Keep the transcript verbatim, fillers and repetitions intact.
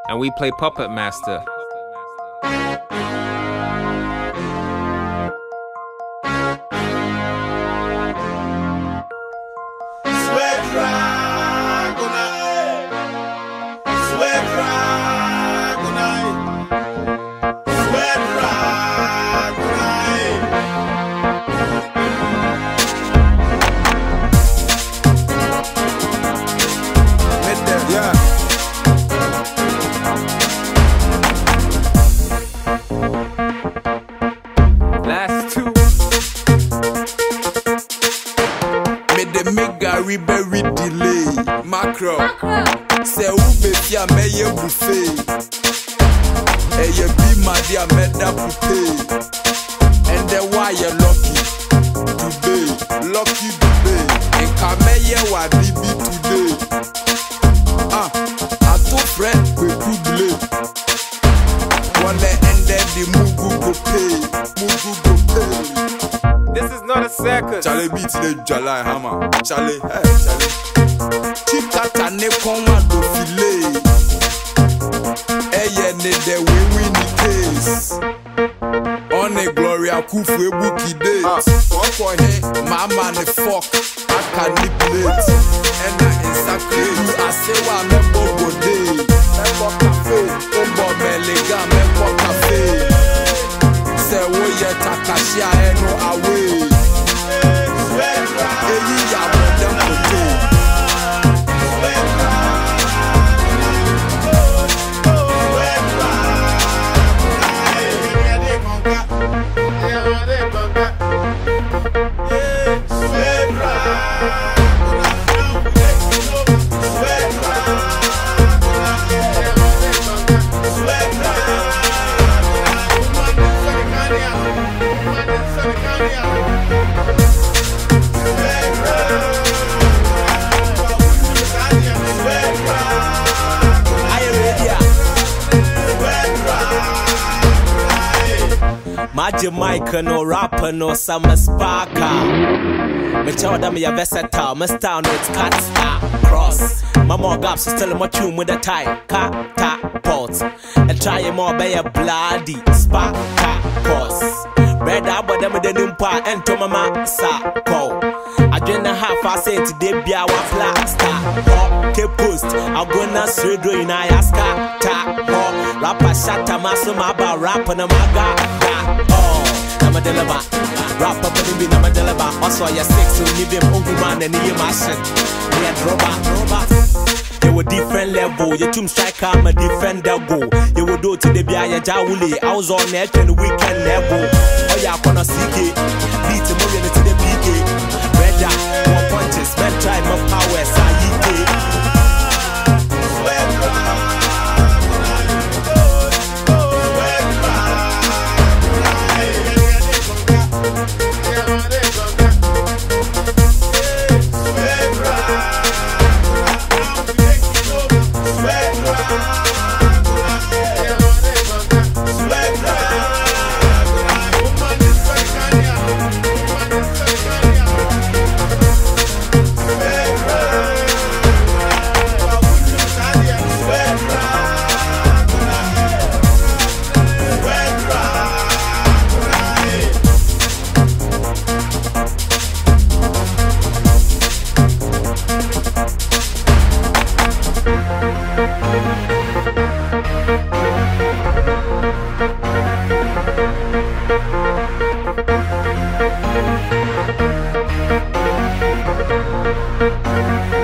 and we play Puppet Master. Very delay, macro. Say who be fear me ye buffet. Hey, you be my dear meda buffet. And then why you lucky today, lucky today. And come ye wa bibi today. Ah, I two friend we could play. One day and then the mugu go pay, mugu go pay. This is not a circus. Charlie beat the Jalai Hammer. Charlie, hey, Charlie. Chikata ne konwa do filet. Eye ne de we win the case. On a Gloria Kufu ebuki date. Fuck on he, mama ne fuck. I can plate. And I exactly you I say wa me bobo day. Me for cafe, ombo melega me for cafe. Say wo ye takashia eno away. Eyi ya wo dem kote. My Jamaica no rapper no summer sparker. Me tell them you're versatile. My style no it's cat star cross. My more gaps is still in my tune with a tie catapult. And try more by a bloody spark cause. Red up with them with the numpa and to mama sako. I drink a half I say today be our plaster. Cape Coast, I'm gonna straight in Ayaska. Rapper shot a masso maba rap and a maga. Oh, I'm a deliver. Rapper but me I'm a deliver. Also I six so leave him uncle man and he machine. We had robot, robot. You were different level, you tomb strike I'm a defender go. You would do to the Biaya Jawuli. I was on net and weekend level. Oh yeah, gonna see it. Beat the movie to the P K. Red dot, more punches, men try more power, so you get. We'll be right back.